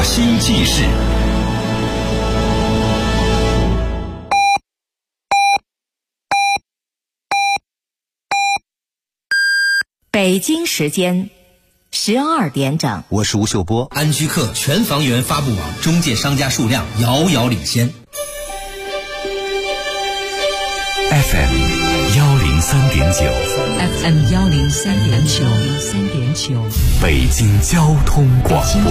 大兴记事。 北京时间12点整， 我是吴秀波。 安居客全房源发布网中介商家数量遥遥领先。 FM 103.9， 北京交通广播，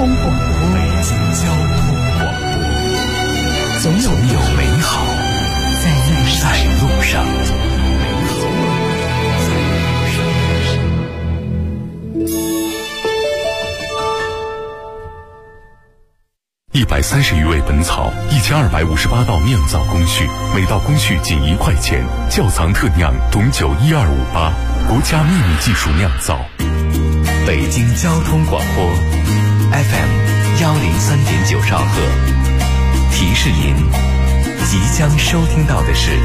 总有美好在路上。130余味本草，1258道酿造工序，每道工序仅1块钱。窖藏特酿董酒12588，国家秘密技术酿造。北京交通广播 FM 103.9兆赫，提示您即将收听到的是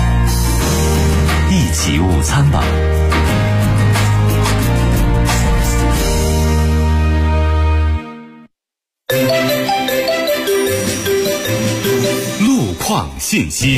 一起午餐榜。路况信息。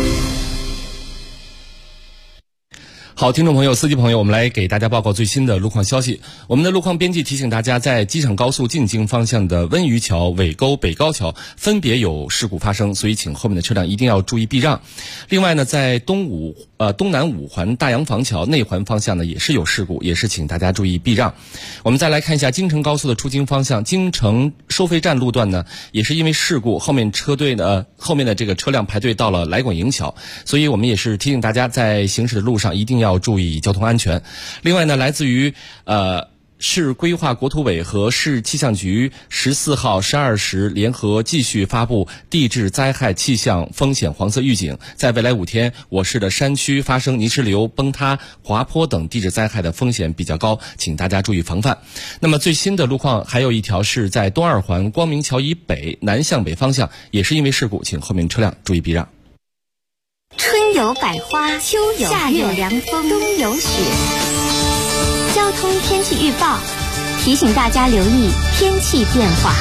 好，听众朋友、司机朋友，我们来给大家报告最新的路况消息。我们的路况编辑提醒大家，在机场高速进京方向的温榆桥、尾沟、北高桥分别有事故发生，所以请后面的车辆一定要注意避让。另外呢，在东南五环大洋坊桥内环方向呢也是有事故，也是请大家注意避让。我们再来看一下京承高速的出京方向，京承收费站路段呢也是因为事故，后面的这个车辆排队到了来广营桥，所以我们也是提醒大家在行驶的路上一定要注意交通安全。另外呢，来自于市规划国土委和市气象局14号12时联合继续发布地质灾害气象风险黄色预警，在未来5天，我市的山区发生泥石流、崩塌、滑坡等地质灾害的风险比较高，请大家注意防范。那么最新的路况还有一条是在东二环光明桥以北南向北方向，也是因为事故，请后面车辆注意避让。 春有百花，秋有夏有凉风，冬有雪。交通天气预报提醒大家留意天气变化。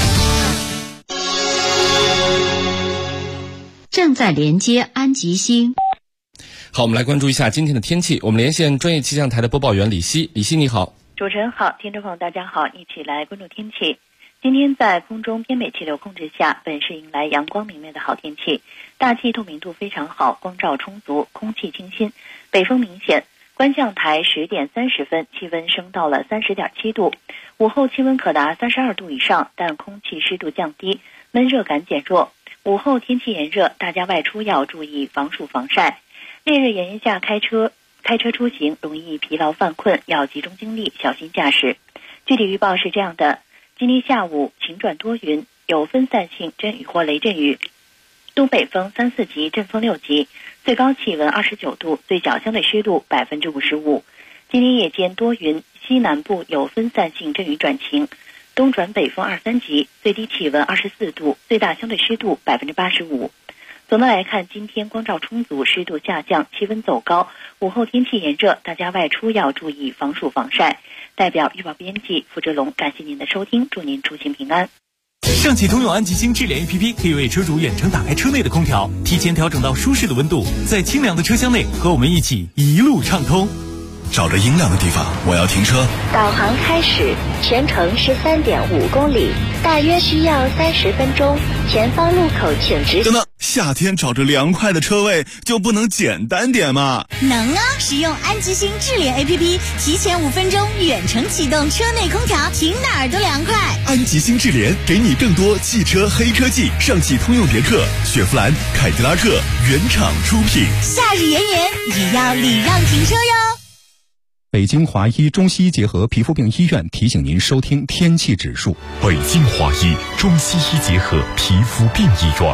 正在连接安吉星。 好，我们来关注一下今天的天气。我们连线专业气象台的播报员李希。李希你好。 主持人好，听众朋友大家好，一起来关注天气。今天在空中偏北气流控制下，本市迎来阳光明媚的好天气，大气透明度非常好，光照充足，空气清新，北风明显。观象台10点30分，气温升到了30.7度，午后气温可达32度以上，但空气湿度降低，闷热感减弱。午后天气炎热，大家外出要注意防暑防晒。烈日炎炎下开车出行容易疲劳犯困，要集中精力，小心驾驶。具体预报是这样的：今天下午晴转多云，有分散性阵雨或雷阵雨，东北风3、4级，阵风6级，最高气温29度，最小相对湿度55%。今天夜间多云，西南部有分散性阵雨转晴，东转北风2、3级，最低气温24度，最大相对湿度85%。总的来看，今天光照充足，湿度下降，气温走高，午后天气炎热，大家外出要注意防暑防晒。代表预报编辑付志龙，感谢您的收听，祝您出行平安。 上汽通用安吉星智联 APP 可以为车主远程打开车内的空调，提前调整到舒适的温度，在清凉的车厢内和我们一起一路畅通。 找着阴凉的地方，我要停车。 导航开始，全程13.5公里，大约需要30分钟。前方路口请直。 等等，夏天找着凉快的车位就不能简单点吗？ 能啊！使用安吉星智联 APP， 提前5分钟远程启动车内空调，停哪儿都凉快。 安吉星智联给你更多汽车黑科技，上汽通用别克、雪佛兰、凯迪拉克原厂出品。 夏日炎炎也要礼让停车哟。 北京华医中西医结合皮肤病医院提醒您收听天气指数。 北京华医中西医结合皮肤病医院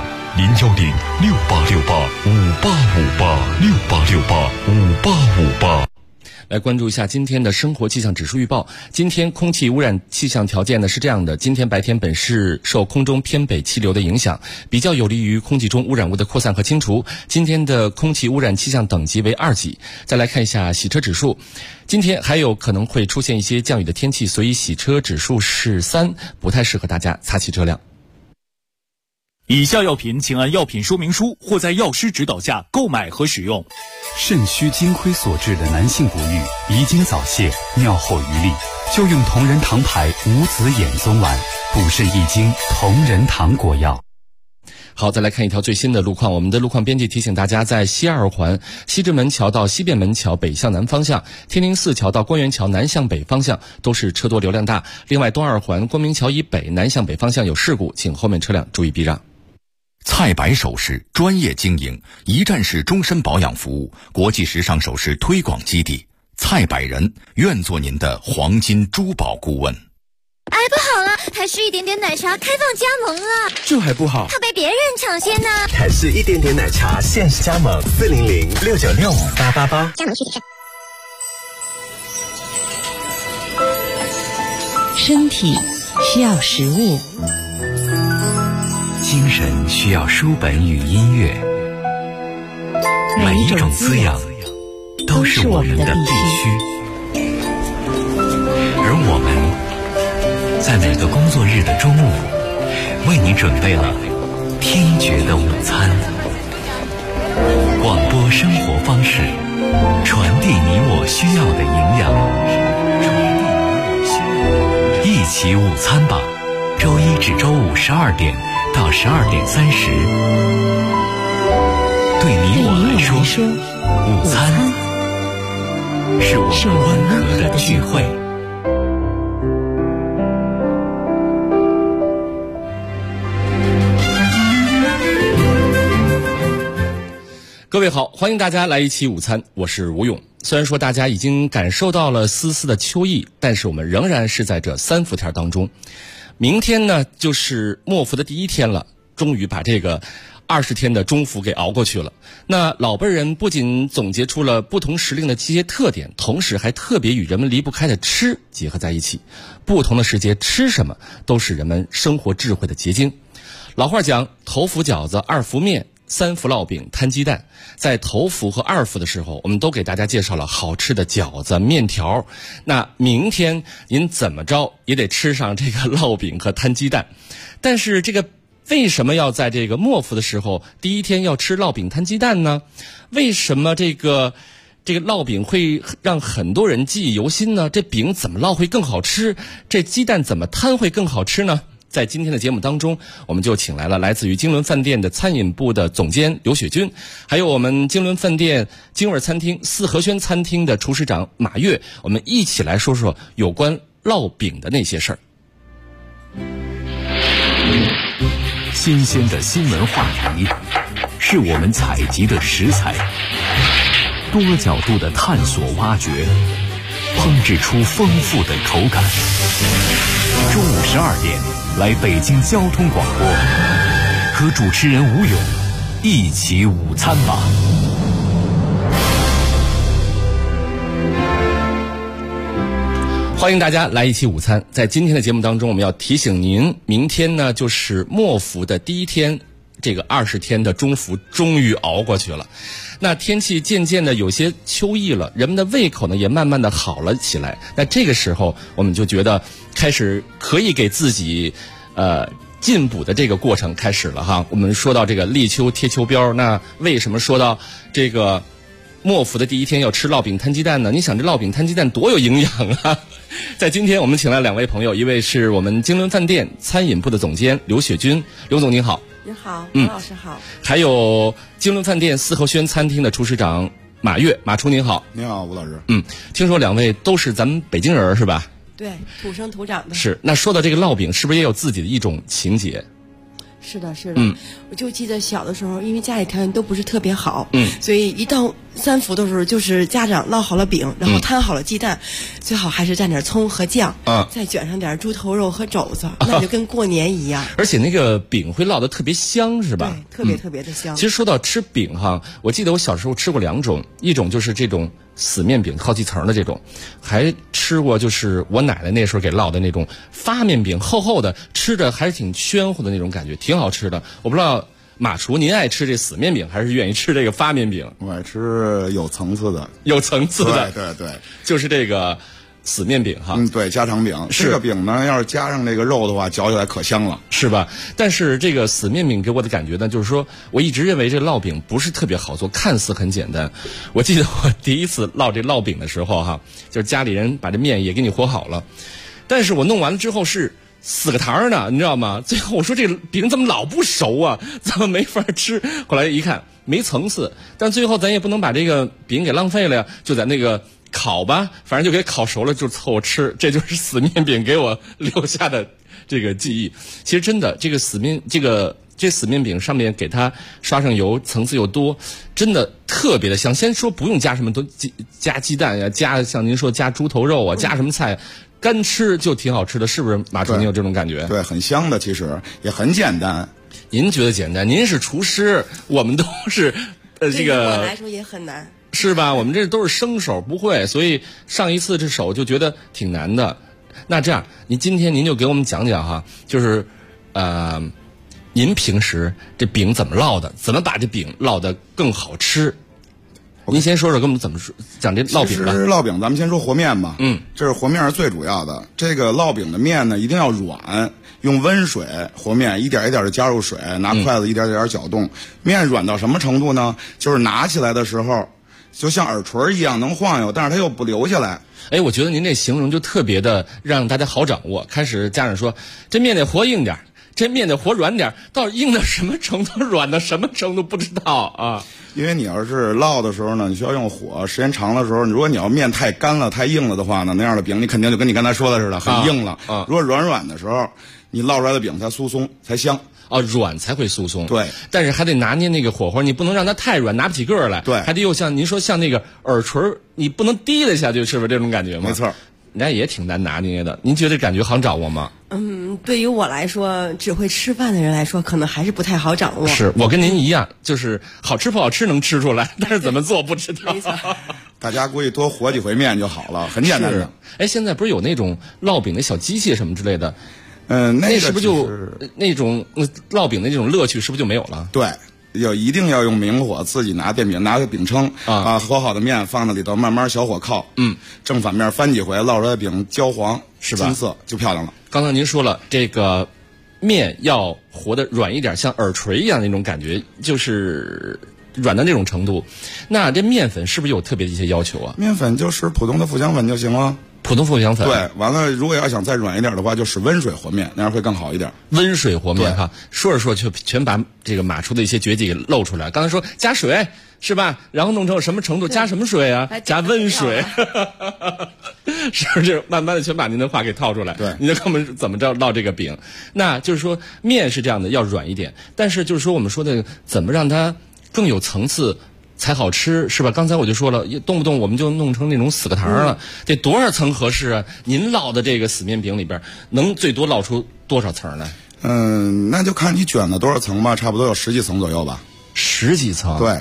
，01068685858，68685858。 来关注一下今天的生活气象指数预报。今天空气污染气象条件呢是这样的：今天白天本市受空中偏北气流的影响，比较有利于空气中污染物的扩散和清除。今天的空气污染气象等级为2级。再来看一下洗车指数，今天还有可能会出现一些降雨的天气，所以洗车指数是3，不太适合大家擦洗车辆。 以下药品请按药品说明书或在药师指导下购买和使用。 肾虚精亏所致的男性不育、遗精早泄、尿后余力，就用同仁堂牌无籽眼松丸补肾益精同仁堂果药。 好，再来看一条最新的路况。我们的路况编辑提醒大家，在西2环西直门桥到西便门桥北向南方向，天宁寺桥到官园桥南向北方向都是车多流量大。另外，东2环光明桥以北南向北方向有事故，请后面车辆注意避让。 蔡白首饰专业经营，一站式终身保养服务，国际时尚首饰推广基地。蔡百人愿做您的黄金珠宝顾问。 哎，不好了，台式一点点奶茶开放加盟了， 这还不好， 怕被别人抢先呢。 台式一点点奶茶限时加盟40069658888， 加盟需谨慎。 身体需要食物， 精神需要书本与音乐，每一种滋养都是我们的必须。而我们在每个工作日的中午，为你准备了听觉的午餐。广播生活方式，传递你我需要的营养。一起午餐吧，周一至周五12点到12点30。对你我来说，午餐是我们温和的聚会。 各位好，欢迎大家来一期午餐，我是吴勇。虽然说大家已经感受到了丝丝的秋意，但是我们仍然是在这3伏天当中。明天呢就是末伏的第1天了，终于把这个20天的中伏给熬过去了。那老辈人不仅总结出了不同时令的这些特点，同时还特别与人们离不开的吃结合在一起。不同的时节吃什么，都是人们生活智慧的结晶。老话讲，头伏饺子，2伏面，3伏烙饼，摊鸡蛋。在头伏和2伏的时候，我们都给大家介绍了好吃的饺子、面条。那明天您怎么着也得吃上这个烙饼和摊鸡蛋。但是这个为什么要在这个末伏的时候第1天要吃烙饼摊鸡蛋呢？为什么这个烙饼会让很多人记忆犹新呢？这饼怎么烙会更好吃？这鸡蛋怎么摊会更好吃呢？在今天的节目当中，我们就请来了来自于金轮饭店的餐饮部的总监刘雪军，还有我们金轮饭店金味餐厅四合轩餐厅的厨师长马跃，我们一起来说说有关烙饼的那些事儿。 新鲜的新闻话题是我们采集的食材，多角度的探索挖掘，烹制出丰富的口感。中午12点来北京交通广播，和主持人吴勇一起午餐吧。 欢迎大家来一起午餐。在今天的节目当中，我们要提醒您，明天呢就是末伏的第1天，这个20天的中伏终于熬过去了。那天气渐渐的有些秋意了，人们的胃口呢也慢慢的好了起来。那这个时候我们就觉得开始可以给自己进补的这个过程开始了哈。我们说到这个立秋贴秋膘，那为什么说到这个末伏的第1天要吃烙饼摊鸡蛋呢？你想这烙饼摊鸡蛋多有营养啊！在今天我们请来2位朋友，一位是我们金轮饭店餐饮部的总监刘雪军，刘总您好。 您好，刘老师好。 还有金轮饭店四合轩餐厅的厨师长马跃，马厨您好。 您好，吴老师。 听说2位都是咱们北京人是吧？ 对，土生土长的。 是。那说到这个烙饼，是不是也有自己的一种情节？ 是的，是的。我就记得小的时候，因为家里条件都不是特别好，所以一到3伏的时候，就是家长烙好了饼，然后摊好了鸡蛋，最好还是蘸点葱和酱，再卷上点猪头肉和肘子，那就跟过年一样。 而且那个饼会烙得特别香，是吧？ 对，特别特别的香。 其实说到吃饼哈，我记得我小时候吃过2种，一种就是这种死面饼，好几层的这种，还吃过就是我奶奶那时候给烙的那种发面饼，厚厚的，吃着还是挺暄乎的那种感觉，挺好吃的。我不知道马厨您爱吃这死面饼，还是愿意吃这个发面饼？ 我爱吃有层次的， 有层次的， 对， 就是这个死面饼哈。 对，家常饼。这个饼呢，要是加上这个肉的话，嚼起来可香了， 是吧？但是这个死面饼给我的感觉呢，就是说我一直认为这烙饼不是特别好做，看似很简单。我记得我第一次烙这烙饼的时候哈，就是家里人把这面也给你和好了，但是我弄完了之后是4个糖呢，你知道吗？最后我说这个饼怎么老不熟啊，怎么没法吃？后来一看没层次，但最后咱也不能把这个饼给浪费了呀，就在那个烤吧，反正就给烤熟了就凑合吃。这就是死面饼给我留下的这个记忆。其实真的这个死面饼上面给它刷上油，层次又多，真的特别的香。先说不用加什么都加鸡蛋呀，加像您说加猪头肉啊，加什么菜，干吃就挺好吃的，是不是？马主，您有这种感觉？ 对，很香的，其实也很简单。 您觉得简单？您是厨师，我们都是这个。 对我来说也很难。 是吧？我们这都是生手，不会，所以上一次这手就觉得挺难的。那这样，今天您就给我们讲讲哈，就是您平时这饼怎么烙的？怎么把这饼烙得更好吃？您先说说跟我们怎么说讲这烙饼吧。 其实烙饼咱们先说和面吧。这是和面是最主要的。这个烙饼的面呢一定要软，用温水和面，一点一点的加入水，拿筷子一点点搅动。面软到什么程度呢？就是拿起来的时候就像耳垂一样能晃悠，但是它又不流下来。 哎，我觉得您这形容就特别的让大家好掌握。开始家长说这面得和硬点，这面得和软点，到底硬到什么程度，软到什么程度不知道啊。 因为你要是烙的时候呢，你需要用火，时间长的时候，如果你要面太干了太硬了的话呢，那样的饼你肯定就跟你刚才说的似的很硬了。如果软的时候，你烙出来的饼才酥松才香。 软才会酥松。 对， 但是还得拿捏那个火候，你不能让它太软，拿不起个儿来。 对， 还得又像您说像那个耳垂，你不能低得下去，是不是这种感觉吗？ 没错， 人家也挺难拿捏的。您觉得感觉好掌握吗？ 对于我来说，只会吃饭的人来说，可能还是不太好掌握。 是我跟您一样，就是好吃不好吃能吃出来，但是怎么做不知道。 大家估计多和几回面就好了，很简单的。 哎，现在不是有那种烙饼的小机器什么之类的？ 那是不是就那种烙饼的那种乐趣是不是就没有了？ 对，一定要用明火，自己拿电饼，拿个饼铛和好的面放在里头，慢慢小火烤，正反面翻几回，烙出来的饼焦黄是吧？金色就漂亮了。 刚才您说了，这个面要和的软一点，像耳垂一样那种感觉，就是软到那种程度。那这面粉是不是有特别的一些要求啊？ 面粉就使普通的富强粉就行了。 普通富强粉。 对，完了，如果要想再软一点的话，就使温水和面，那样会更好一点。 温水和面哈，说着说着全把这个马厨的一些绝技给露出来。刚才说加水是吧？然后弄成什么程度？加什么水啊？加温水，是不是？慢慢的全把您的话给套出来。 对， 您就跟我们怎么着烙这个饼？那就是说面是这样的，要软一点，但是就是说我们说的怎么让它更有层次才好吃，是吧？刚才我就说了，动不动我们就弄成那种死个糖了，得多少层合适啊？您烙的这个死面饼里边，能最多烙出多少层来？ 那就看你卷了多少层吧，差不多有10几层左右吧。 10几层？ 对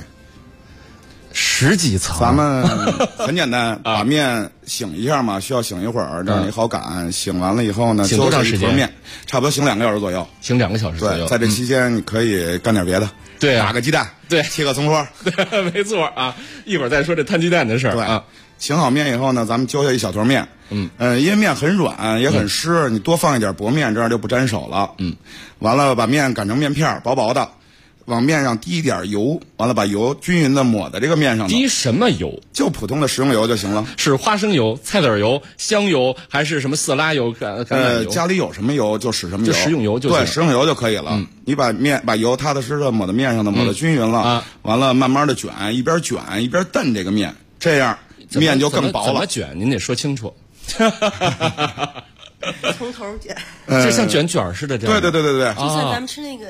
，10几层。 咱们很简单，把面醒一下嘛，需要醒一会儿，这样你好擀。醒完了以后呢， 醒多长时间？ 面差不多醒2个小时左右。 醒2个小时左右。 对，在这期间你可以干点别的。 对， 打个鸡蛋， 对， 切个葱花， 对，没错啊。一会儿再说这摊鸡蛋的事儿。 对啊，醒好面以后呢，咱们揪下一小坨面。因为面很软也很湿，你多放一点薄面，这样就不粘手了。完了把面擀成面片，薄薄的，往面上滴一点油，完了把油均匀的抹在这个面上。 滴什么油？ 就普通的食用油就行了。 是花生油、菜籽油、香油，还是什么色拉油、橄榄油？ 家里有什么油就使什么油， 就食用油就行。 对，食用油就可以了。你把油踏踏实实的抹在面上的，抹得均匀了，完了慢慢的卷，一边卷一边蹬这个面，这样面就更薄了。 怎么卷？您得说清楚。 从头卷， 就像卷卷似的这样。 对。 就像咱们吃那个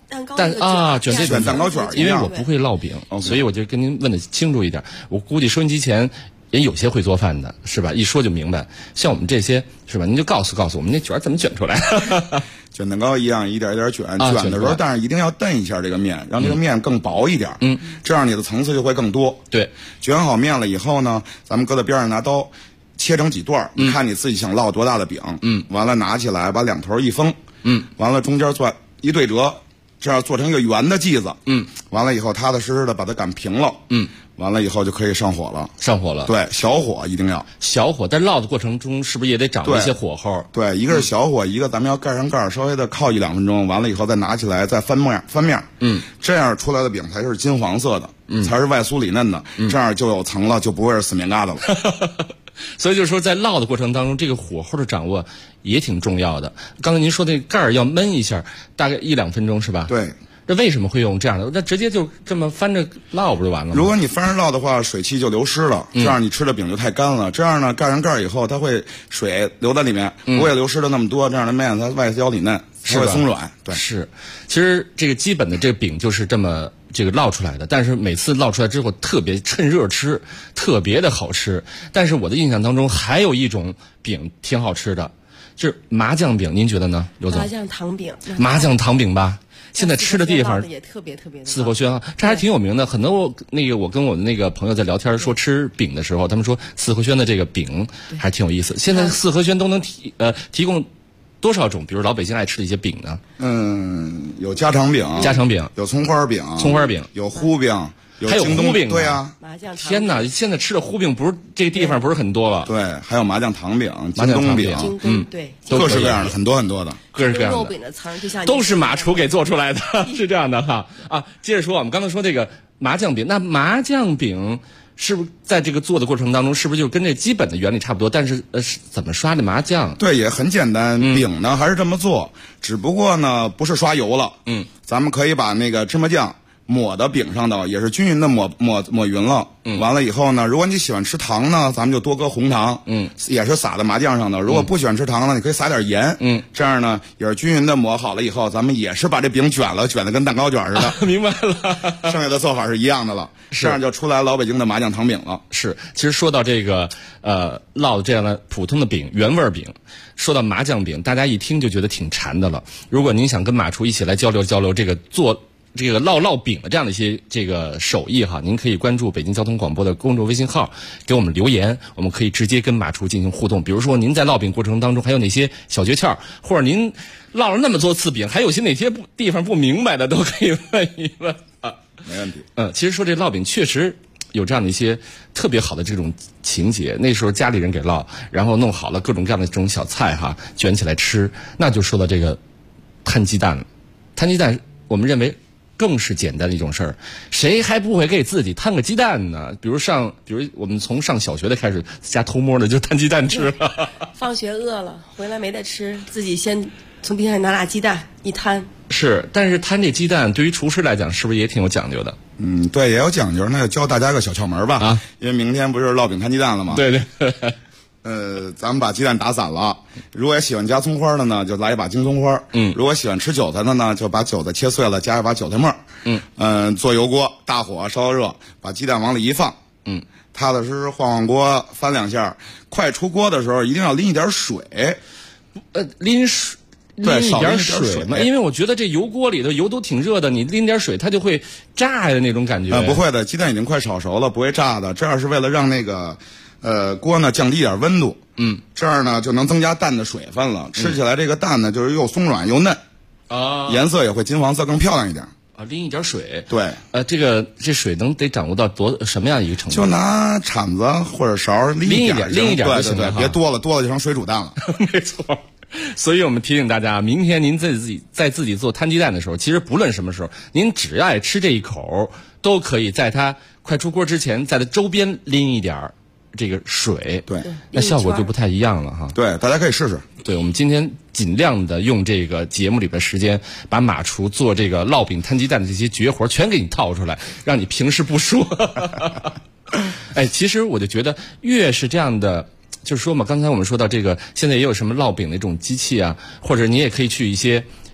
卷蛋糕卷， 因为我不会烙饼，所以我就跟您问的清楚一点。我估计收音机前也有些会做饭的，是吧？一说就明白。像我们这些，是吧？您就告诉我们那卷怎么卷出来。 卷蛋糕一样，一点一点卷，卷的时候，但是一定要蹬一下这个面，让这个面更薄一点。这样你的层次就会更多。 对， 卷好面了以后呢，咱们搁在边上拿刀切成几段，你看你自己想烙多大的饼。完了拿起来把两头一封。完了中间做一对折，这样做成一个圆的剂子。完了以后踏踏实实的把它擀平了。完了以后就可以上火了。对，小火一定要小火，但烙的过程中是不是也得掌握一些火候？ 对，一个是小火，一个咱们要盖上盖，稍微的靠1-2分钟。完了以后再拿起来，再翻面。这样出来的饼才是金黄色的，才是外酥里嫩的。这样就有层了，就不会是死面疙瘩了。 所以就是说，在烙的过程当中，这个火候的掌握也挺重要的。刚才您说那盖儿要焖一下，大概1-2分钟是吧？ 对。 这为什么会用这样的？那直接就这么翻着烙不就完了吗？ 如果你翻着烙的话，水汽就流失了，这样你吃的饼就太干了。这样呢，盖上盖以后，它会水流在里面，不会流失的那么多。这样的面它外焦里嫩，它会松软。对， 是。其实这个基本的这个饼就是这么这个烙出来的，但是每次烙出来之后特别趁热吃，特别的好吃。但是我的印象当中还有一种饼挺好吃的，就是麻酱饼，您觉得呢，刘总？ 麻酱糖饼。 麻酱糖饼吧。现在吃的地方也特别的四合轩啊，这还挺有名的。很多我跟我的那个朋友在聊天说吃饼的时候，他们说四合轩的这个饼还挺有意思。现在四合轩都能提供多少种？比如老北京爱吃的一些饼呢？ 有家常饼，有葱花饼，有糊饼。 还有糊饼， 对呀， 天哪！现在吃的糊饼不是这个地方不是很多了， 对，还有麻酱糖饼、 麻酱糖饼， 对， 各式各样的，很多的， 各式各样的， 肉饼的层就像都是马厨给做出来的，是这样的哈啊。接着说，我们刚才说这个麻酱饼，那麻酱饼是不是在这个做的过程当中，是不是就跟这基本的原理差不多？但是怎么刷这麻酱？ 对，也很简单，饼呢还是这么做，只不过呢不是刷油了，咱们可以把那个芝麻酱抹到饼上的，也是均匀的抹匀了。完了以后呢，如果你喜欢吃糖呢，咱们就多搁红糖，也是撒在麻酱上的。如果不喜欢吃糖呢，你可以撒点盐，这样呢也是均匀的抹好了以后，咱们也是把这饼卷得跟蛋糕卷似的。 明白了， 剩下的做法是一样的了，这样就出来老北京的麻酱糖饼了。 是，其实说到这个烙这样的普通的饼，原味饼，说到麻酱饼，大家一听就觉得挺馋的了。如果您想跟马厨一起来交流这个做这个烙饼的这样的一些这个手艺哈，您可以关注北京交通广播的公众微信号，给我们留言，我们可以直接跟马厨进行互动。比如说您在烙饼过程当中还有哪些小诀窍，或者您烙了那么多次饼，还有些哪些地方不明白的，都可以问一问啊。 没问题。 其实说这烙饼确实有这样的一些特别好的这种情节。那时候家里人给烙，然后弄好了各种各样的这种小菜哈，卷起来吃，那就说到这个摊鸡蛋了。摊鸡蛋，我们认为更是简单的一种事儿，谁还不会给自己摊个鸡蛋呢？比如我们从上小学的开始，家偷摸的就摊鸡蛋吃了。 放学饿了回来没得吃，自己先从冰箱里拿俩鸡蛋一摊。 是，但是摊这鸡蛋对于厨师来讲，是不是也挺有讲究的？ 对，也有讲究。那就教大家个小窍门吧。啊，因为明天不是烙饼摊鸡蛋了吗？ 对。 咱们把鸡蛋打散了。如果喜欢加葱花的呢，就来一把京葱花。如果喜欢吃韭菜的呢，就把韭菜切碎了，加一把韭菜末。做油锅，大火烧热，把鸡蛋往里一放。踏踏实实晃锅，翻2下。快出锅的时候，一定要淋一点水。 淋一点水嘛，因为我觉得这油锅里的油都挺热的，你淋点水它就会炸的那种感觉。 不会的，鸡蛋已经快炒熟了，不会炸的。这样是为了让那个锅呢降低一点温度。这样呢就能增加蛋的水分了。吃起来这个蛋呢就是又松软又嫩啊，颜色也会金黄色更漂亮一点。 淋一点水。 对， 这水得掌握到什么样一个程度？ 就拿铲子或者勺淋一点就行了， 别多了就成水煮蛋了。 没错。所以我们提醒大家，明天您在自己做摊鸡蛋的时候，其实不论什么时候，您只要爱吃这一口，都可以在它快出锅之前，在它周边淋一点这个水。 对， 那效果就不太一样了哈。 对，大家可以试试。 对，我们今天尽量的用这个节目里的时间，把马厨做这个烙饼摊鸡蛋的这些绝活全给你套出来，让你平时不说。其实我就觉得越是这样的。就是说嘛，刚才我们说到这个，现在也有什么烙饼的这种机器啊，或者你也可以去一些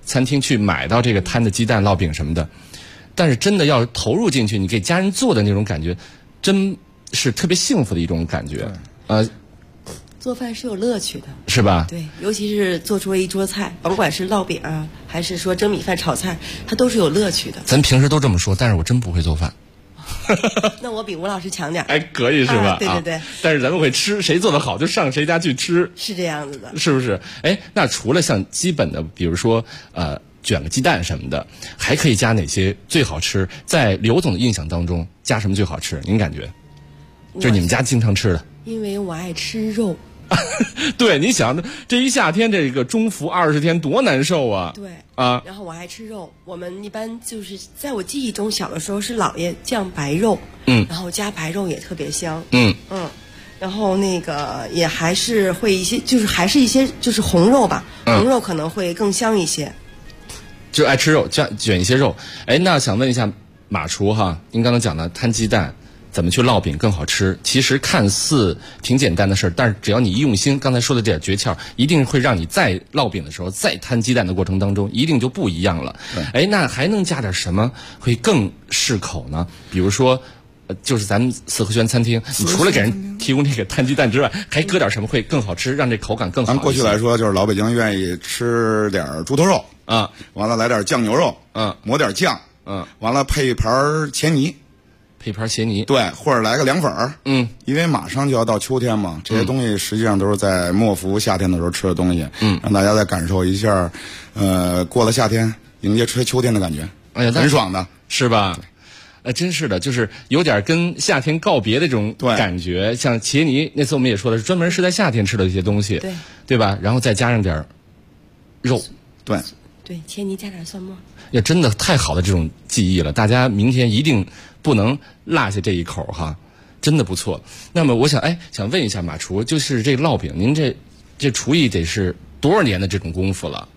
餐厅去买到这个摊的鸡蛋、烙饼什么的，但是真的要投入进去，你给家人做的那种感觉，真是特别幸福的一种感觉。 做饭是有乐趣的， 是吧？ 对，尤其是做出一桌菜，甭管是烙饼啊，还是说蒸米饭、炒菜，它都是有乐趣的。 咱平时都这么说，但是我真不会做饭。 那我比吴老师强点， 还可以是吧？ 对对对。 但是咱们会吃，谁做的好就上谁家去吃， 是这样子的， 是不是？那除了像基本的，比如说卷个鸡蛋什么的，还可以加哪些最好吃？在刘总的印象当中，加什么最好吃？您感觉？就是你们家经常吃的。 因为我爱吃肉。 对，你想这一夏天这个中伏20天多难受啊！ 对啊， 然后我爱吃肉，我们一般就是在我记忆中，小的时候是姥爷酱白肉，然后加白肉也特别香，然后那个也还是会一些，就是还是一些就是红肉吧，红肉可能会更香一些。 就爱吃肉，卷一些肉。那想问一下马厨哈，您刚才讲的摊鸡蛋。怎么去烙饼更好吃？其实看似挺简单的事儿，但是只要你一用心，刚才说的这点诀窍，一定会让你在烙饼的时候，在摊鸡蛋的过程当中，一定就不一样了。那还能加点什么会更适口呢？比如说，就是咱们四合轩餐厅，你除了给人提供这个摊鸡蛋之外，还搁点什么会更好吃，让这口感更好？ 咱过去来说，就是老北京愿意吃点猪头肉啊， 完了来点酱牛肉，抹点酱，完了配一盘茄泥。 配盘茄泥， 对，或者来个凉粉儿，因为马上就要到秋天嘛，这些东西实际上都是在末伏夏天的时候吃的东西，让大家再感受一下，过了夏天迎接秋天的感觉，很爽的， 是吧？真是的，就是有点跟夏天告别的这种感觉。像茄泥那次我们也说的是专门是在夏天吃的一些东西，对吧？然后再加上点肉， 对，茄泥加点蒜末， 也真的太好的这种记忆了。大家明天一定不能落下这一口哈，真的不错。那么我想问一下马厨，就是这个烙饼，您这厨艺得是多少年的这种功夫了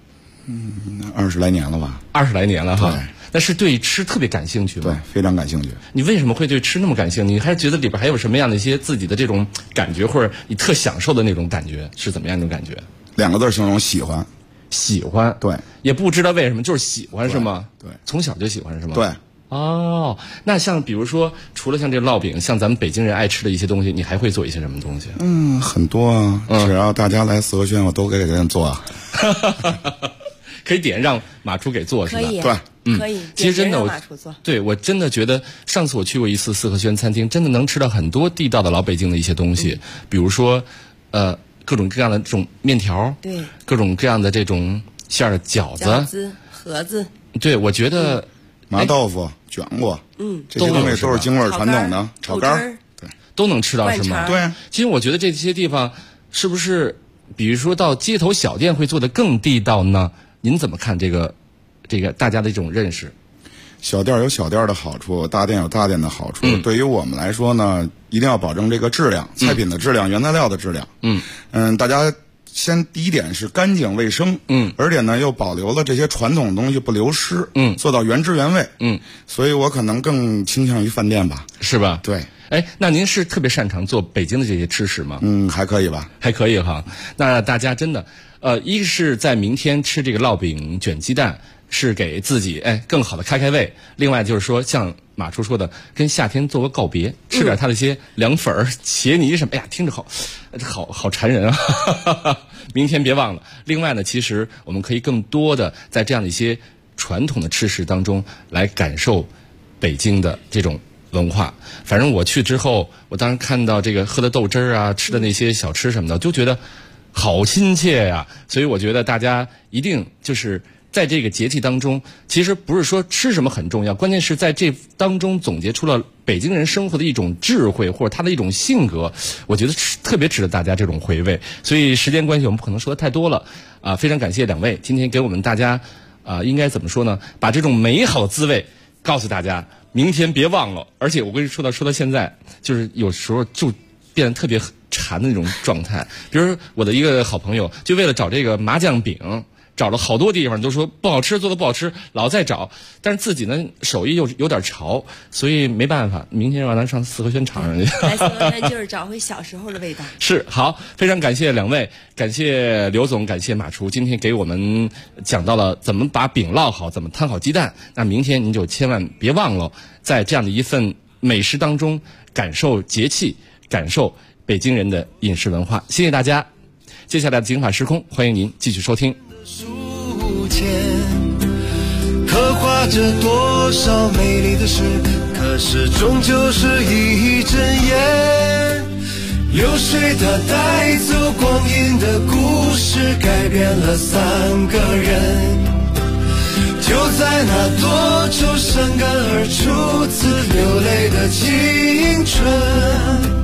？20来年了吧 ？20来年了哈。那是对吃特别感兴趣吗？ 对，非常感兴趣。 你为什么会对吃那么感兴趣？你还是觉得里边还有什么样的一些自己的这种感觉，或者你特享受的那种感觉是怎么样一种感觉 ？2个字形容：喜欢。 喜欢， 对， 也不知道为什么，就是喜欢是吗？ 对， 从小就喜欢是吗？ 对。 哦，那像比如说，除了像这烙饼，像咱们北京人爱吃的一些东西，你还会做一些什么东西？ 很多啊，只要大家来四合轩，我都给人做啊。 可以点让马厨给做是吧？ 对，可以。 其实真的我真的觉得，上次我去过一次四合轩餐厅，真的能吃到很多地道的老北京的一些东西，比如说各种各样的这种面条， 对， 各种各样的这种馅儿的饺子、 盒子。 对，我觉得麻豆腐、卷过，这些东西都是京味传统的，炒肝儿，对， 都能吃到是吗？ 对。 其实我觉得这些地方是不是，比如说到街头小店会做得更地道呢？您怎么看这个大家的这种认识？ 小店有小店的好处，大店有大店的好处。对于我们来说呢，一定要保证这个质量，菜品的质量，原材料的质量。大家第一点是干净卫生，而且呢又保留了这些传统的东西不流失，做到原汁原味，所以我可能更倾向于饭店吧， 是吧？ 对。 那您是特别擅长做北京的这些吃食吗？ 还可以吧， 还可以哈。那大家真的，一是在明天吃这个烙饼卷鸡蛋，是给自己更好的开胃。另外就是说，像马厨说的，跟夏天做个告别，吃点他的一些凉粉儿、茄泥什么，听着好馋人啊！明天别忘了。另外呢，其实我们可以更多的在这样的一些传统的吃食当中来感受北京的这种文化。反正我去之后，我当时看到这个喝的豆汁儿啊，吃的那些小吃什么的，就觉得好亲切呀。所以我觉得大家一定就是在这个节气当中，其实不是说吃什么很重要，关键是在这当中总结出了北京人生活的一种智慧，或者他的一种性格，我觉得特别值得大家这种回味。所以时间关系，我们不可能说的太多了啊！非常感谢两位今天给我们大家应该怎么说呢？把这种美好的滋味告诉大家。明天别忘了，而且我跟你说到现在，就是有时候就变得特别馋的那种状态。比如我的一个好朋友，就为了找这个麻酱饼， 找了好多地方，都说不好吃，做的不好吃，老在找，但是自己呢手艺又有点潮，所以没办法，明天让咱上四合轩尝尝去。 来四合轩就是找回小时候的味道。 是，好，非常感谢两位，感谢刘总，感谢马厨，今天给我们讲到了怎么把饼烙好，怎么摊好鸡蛋。那明天您就千万别忘了，在这样的一份美食当中感受节气，感受北京人的饮食文化。谢谢大家，接下来的警法时空，欢迎您继续收听。 刻画着多少美丽的事，可是终究是一阵烟。流水它带走光阴的故事，改变了3个人。就在那多愁善感而初次流泪的青春。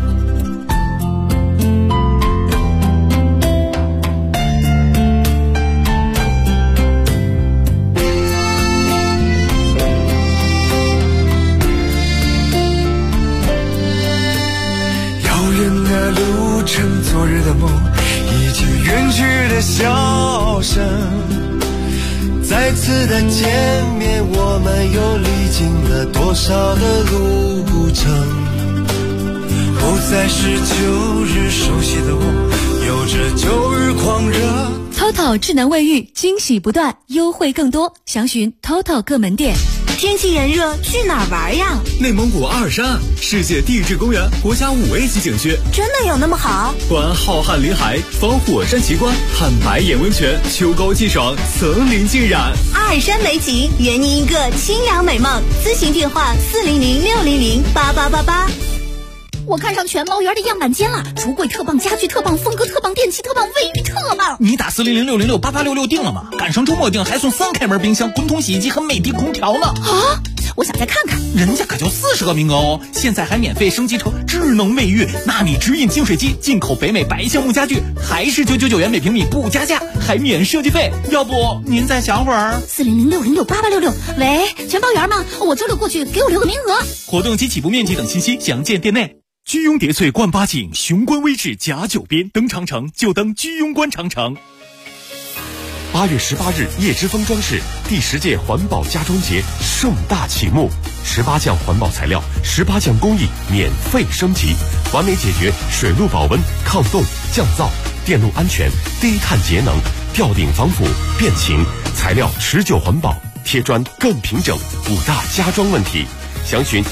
路程，昨日的梦，以及远去的笑声，再次的见面，我们又历经了多少的路程？不再是旧日熟悉的我，有着旧日狂热。 TOTO 智能卫浴，惊喜不断，优惠更多，详询 TOTO 各门店。 天气炎热，去哪儿玩呀？ 内蒙古阿尔山世界地质公园国家5A 级景区， 真的有那么好？ 观浩瀚林海，访火山奇观，看白眼温泉，秋高气爽，层林尽染。 阿尔山美景，圆你一个清凉美梦。咨询电话400-600-8888。我看上全猫园的样板间了，橱柜特棒，家具特棒，风格特棒，电器特棒，卫浴特棒。 你打400-606-8866订了吗？赶上周末订还送3开门冰箱、滚筒洗衣机和美的空调呢。 啊！我想再看看， 人家可就40个名额哦，现在还免费升级成智能卫浴，纳米直饮净水机，进口北美白橡木家具，还是999元每平米不加价，还免设计费。要不您再想会儿 ？400-606-8866。喂，全包园吗？我周六过去，给我留个名额。 活动及起步面积等信息详见店内。居庸叠翠冠八景，雄关威势甲9边，登长城就登居庸关长城。 8月18日，叶之峰装饰第10届环保家装节盛大启幕，18项环保材料，18项工艺免费升级，完美解决水路保温、抗冻、降噪、电路安全、低碳节能、吊顶防腐、变形，材料持久环保，贴砖更平整，5大家装问题。详询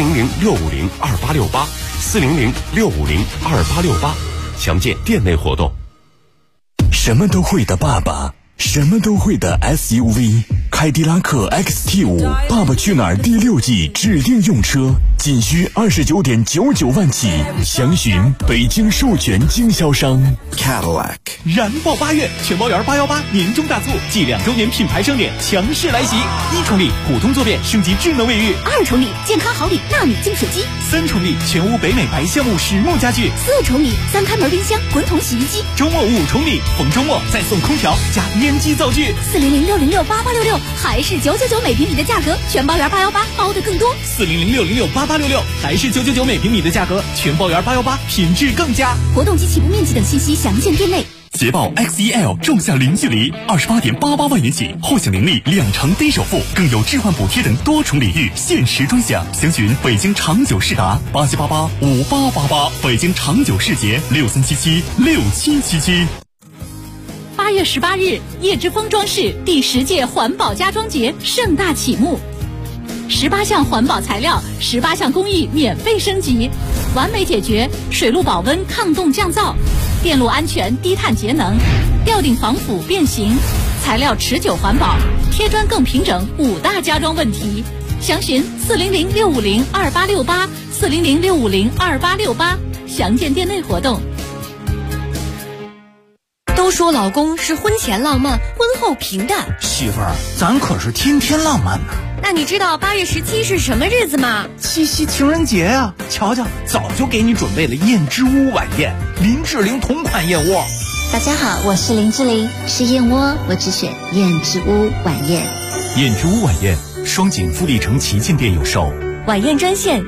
400-650-2868，400-650-2868，详见店内活动。 什么都会的爸爸，什么都会的 SUV， 凯迪拉克 XT5 爸爸去哪儿第6季指定用车，仅需29.99万起，详询北京授权经销商 Cadillac。 燃爆8月，全包园818年终大促，继2周年品牌盛典强势来袭！1重礼普通坐便升级智能卫浴 ，2重礼健康好礼纳米净水机 ，3重礼全屋北美白橡木实木家具 ，4重礼3开门冰箱、滚筒洗衣机。 周末5重礼，逢周末再送空调加烟机灶具。 400-606-8866，还是999每平米的价格，全包园818包的更多。 400-606-8866，还是999每平米的价格，全包园818品质更佳。 活动及起步面积等信息详见店内。 捷豹 XEL 重下零距离，28.88万元起，后享年利2成低首付，更有置换补贴等多重礼遇，限时专享。详询北京长久世达87885888，北京长久世捷63776777。 8月18日，叶之峰装饰第10届环保家装节盛大启幕，18项环保材料，18项工艺免费升级，完美解决水路保温、抗冻降噪，电路安全、低碳节能，吊顶防腐变形，材料持久环保，贴砖更平整，5大家装问题。详询400-650-2868，400-650-2868，详见店内活动。都说老公是婚前浪漫，婚后平淡。 媳妇儿，咱可是天天浪漫呢。 那你知道8月17是什么日子吗？ 七夕情人节呀！瞧瞧，早就给你准备了燕之屋晚宴，林志玲同款燕窝。 大家好，我是林志玲，吃燕窝我只选燕之屋晚宴。 燕之屋晚宴，双井富力城旗舰店有售。 晚宴专线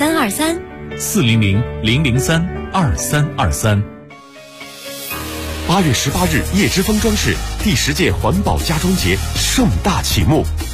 400-003-2323，400-003-2323。 8月18日，叶之峰装饰第10届环保家装节盛大启幕。